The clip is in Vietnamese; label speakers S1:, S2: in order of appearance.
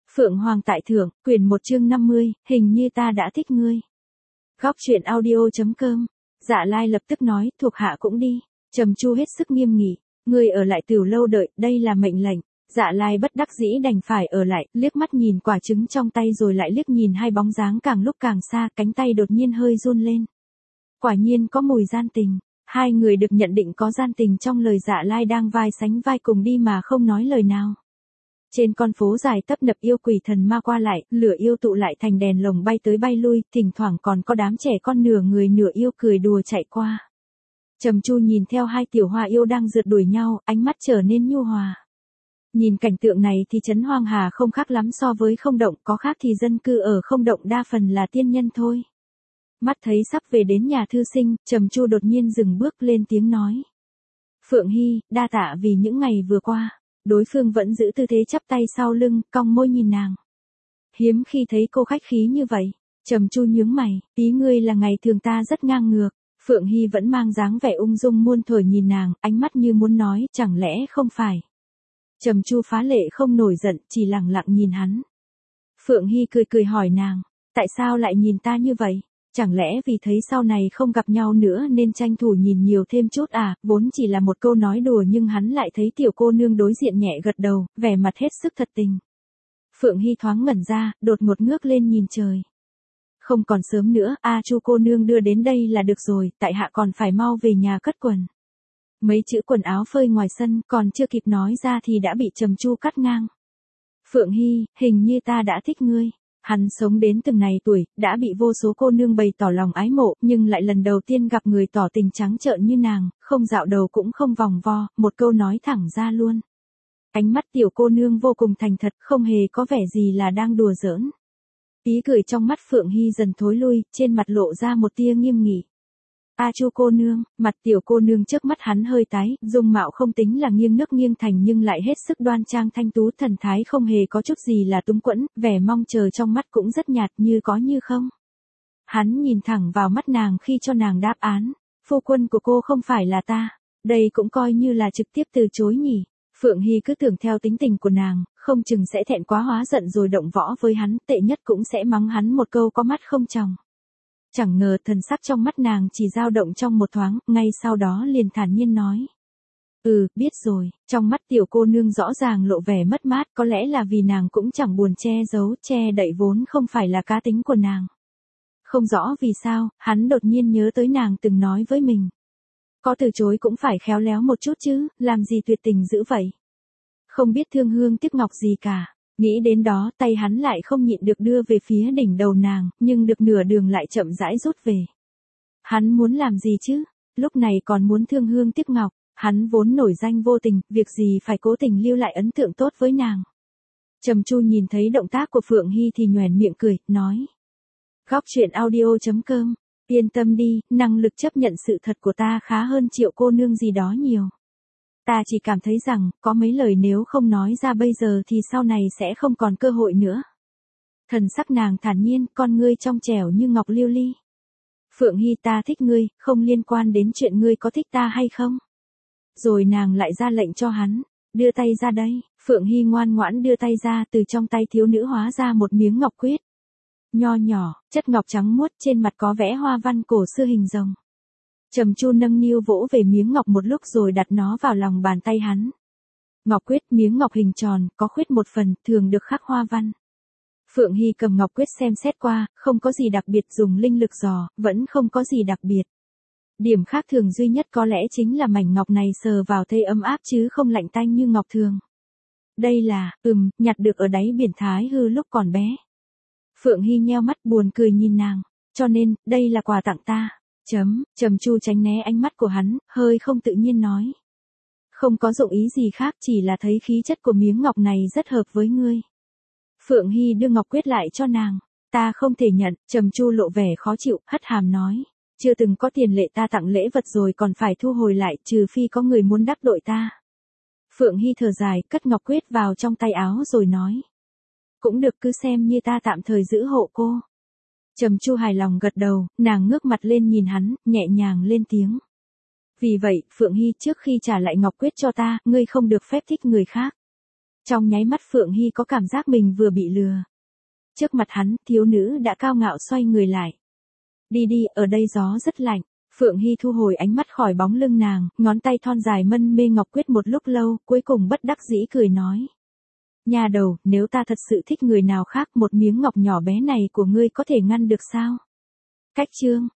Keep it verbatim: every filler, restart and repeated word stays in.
S1: Phượng Hoàng tại thượng, quyển một chương năm mươi, hình như ta đã thích ngươi. Góc truyện audio.com. Dạ Lai lập tức nói, thuộc hạ cũng đi. Trầm Chu hết sức nghiêm nghị, ngươi ở lại Tiểu lâu đợi, đây là mệnh lệnh. Dạ Lai bất đắc dĩ đành phải ở lại, liếc mắt nhìn quả trứng trong tay rồi lại liếc nhìn hai bóng dáng càng lúc càng xa, cánh tay đột nhiên hơi run lên. Quả nhiên có mùi gian tình. Hai người được nhận định có gian tình trong lời Dạ Lai đang vai sánh vai cùng đi mà không nói lời nào. Trên con phố dài tấp nập yêu quỷ thần ma qua lại, lửa yêu tụ lại thành đèn lồng bay tới bay lui, thỉnh thoảng còn có đám trẻ con nửa người nửa yêu cười đùa chạy qua. Trầm Chu nhìn theo hai tiểu hoa yêu đang rượt đuổi nhau, ánh mắt trở nên nhu hòa. Nhìn cảnh tượng này thì trấn Hoang Hà không khác lắm so với Không Động, có khác thì dân cư ở Không Động đa phần là tiên nhân thôi. Mắt thấy sắp về đến nhà thư sinh, Trầm Chu đột nhiên dừng bước lên tiếng nói. Phượng Hy, đa tạ vì những ngày vừa qua. Đối phương vẫn giữ tư thế chắp tay sau lưng, cong môi nhìn nàng. Hiếm khi thấy cô khách khí như vậy. Trầm Chu nhướng mày, ý ngươi là ngày thường ta rất ngang ngược. Phượng Hy vẫn mang dáng vẻ ung dung muôn thuở nhìn nàng, ánh mắt như muốn nói, chẳng lẽ không phải. Trầm Chu phá lệ không nổi giận, chỉ lặng lặng nhìn hắn. Phượng Hy cười cười hỏi nàng, tại sao lại nhìn ta như vậy? Chẳng lẽ vì thấy sau này không gặp nhau nữa nên tranh thủ nhìn nhiều thêm chút à, vốn chỉ là một câu nói đùa nhưng hắn lại thấy tiểu cô nương đối diện nhẹ gật đầu, vẻ mặt hết sức thật tình. Phượng Hy thoáng ngẩn ra, đột ngột ngước lên nhìn trời. Không còn sớm nữa, a Chu cô nương đưa đến đây là được rồi, tại hạ còn phải mau về nhà cất quần. Mấy chữ quần áo phơi ngoài sân còn chưa kịp nói ra thì đã bị Trầm Chu cắt ngang. Phượng Hy, hình như ta đã thích ngươi. Hắn sống đến từng này tuổi, đã bị vô số cô nương bày tỏ lòng ái mộ, nhưng lại lần đầu tiên gặp người tỏ tình trắng trợn như nàng, không dạo đầu cũng không vòng vo, một câu nói thẳng ra luôn. Ánh mắt tiểu cô nương vô cùng thành thật, không hề có vẻ gì là đang đùa giỡn. Ý cười trong mắt Phượng Hy dần thối lui, trên mặt lộ ra một tia nghiêm nghị. A Chu cô nương, mặt tiểu cô nương trước mắt hắn hơi tái, dung mạo không tính là nghiêng nước nghiêng thành nhưng lại hết sức đoan trang thanh tú, thần thái không hề có chút gì là túng quẫn, vẻ mong chờ trong mắt cũng rất nhạt như có như không. Hắn nhìn thẳng vào mắt nàng khi cho nàng đáp án, phu quân của cô không phải là ta, đây cũng coi như là trực tiếp từ chối nhỉ. Phượng Hy cứ tưởng theo tính tình của nàng, không chừng sẽ thẹn quá hóa giận rồi động võ với hắn, tệ nhất cũng sẽ mắng hắn một câu có mắt không tròng. Chẳng ngờ thần sắc trong mắt nàng chỉ dao động trong một thoáng, ngay sau đó liền thản nhiên nói. Ừ, biết rồi, trong mắt tiểu cô nương rõ ràng lộ vẻ mất mát, có lẽ là vì nàng cũng chẳng buồn che giấu, che đậy vốn không phải là cá tính của nàng. Không rõ vì sao, hắn đột nhiên nhớ tới nàng từng nói với mình. Có từ chối cũng phải khéo léo một chút chứ, làm gì tuyệt tình dữ vậy. Không biết thương hương tiếc ngọc gì cả. Nghĩ đến đó tay hắn lại không nhịn được đưa về phía đỉnh đầu nàng, nhưng được nửa đường lại chậm rãi rút về. Hắn muốn làm gì chứ? Lúc này còn muốn thương hương tiếc ngọc, hắn vốn nổi danh vô tình, việc gì phải cố tình lưu lại ấn tượng tốt với nàng. Trầm Chu nhìn thấy động tác của Phượng Hy thì nhoẻn miệng cười, nói. Góc truyện audio.com, yên tâm đi, năng lực chấp nhận sự thật của ta khá hơn Triệu cô nương gì đó nhiều. Ta chỉ cảm thấy rằng, có mấy lời nếu không nói ra bây giờ thì sau này sẽ không còn cơ hội nữa. Thần sắc nàng thản nhiên, con ngươi trong trẻo như ngọc liêu ly. Phượng Hy, ta thích ngươi, không liên quan đến chuyện ngươi có thích ta hay không. Rồi nàng lại ra lệnh cho hắn, đưa tay ra đây. Phượng Hy ngoan ngoãn đưa tay ra, từ trong tay thiếu nữ hóa ra một miếng ngọc quyết. Nho nhỏ, chất ngọc trắng muốt, trên mặt có vẽ hoa văn cổ xưa hình rồng. Trầm Chu nâng niu vỗ về miếng ngọc một lúc rồi đặt nó vào lòng bàn tay hắn. Ngọc quyết, miếng ngọc hình tròn, có khuyết một phần, thường được khắc hoa văn. Phượng Hy cầm ngọc quyết xem xét qua, không có gì đặc biệt, dùng linh lực dò, vẫn không có gì đặc biệt. Điểm khác thường duy nhất có lẽ chính là mảnh ngọc này sờ vào thấy ấm áp chứ không lạnh tanh như ngọc thường. Đây là, ừm, nhặt được ở đáy biển Thái Hư lúc còn bé. Phượng Hy nheo mắt buồn cười nhìn nàng, cho nên, đây là quà tặng ta. Chấm, Trầm Chu tránh né ánh mắt của hắn, hơi không tự nhiên nói. Không có dụng ý gì khác, chỉ là thấy khí chất của miếng ngọc này rất hợp với ngươi. Phượng Hy đưa ngọc quyết lại cho nàng. Ta không thể nhận, Trầm Chu lộ vẻ khó chịu, hất hàm nói. Chưa từng có tiền lệ ta tặng lễ vật rồi còn phải thu hồi lại, trừ phi có người muốn đắc tội ta. Phượng Hy thở dài, cất ngọc quyết vào trong tay áo rồi nói. Cũng được, cứ xem như ta tạm thời giữ hộ cô. Trầm Chu hài lòng gật đầu, nàng ngước mặt lên nhìn hắn, nhẹ nhàng lên tiếng. Vì vậy, Phượng Hy, trước khi trả lại ngọc quyết cho ta, ngươi không được phép thích người khác. Trong nháy mắt Phượng Hy có cảm giác mình vừa bị lừa. Trước mặt hắn, thiếu nữ đã cao ngạo xoay người lại. Đi đi, ở đây gió rất lạnh. Phượng Hy thu hồi ánh mắt khỏi bóng lưng nàng, ngón tay thon dài mân mê ngọc quyết một lúc lâu, cuối cùng bất đắc dĩ cười nói. Nhà đầu, nếu ta thật sự thích người nào khác, một miếng ngọc nhỏ bé này của ngươi có thể ngăn được sao? Cách chương.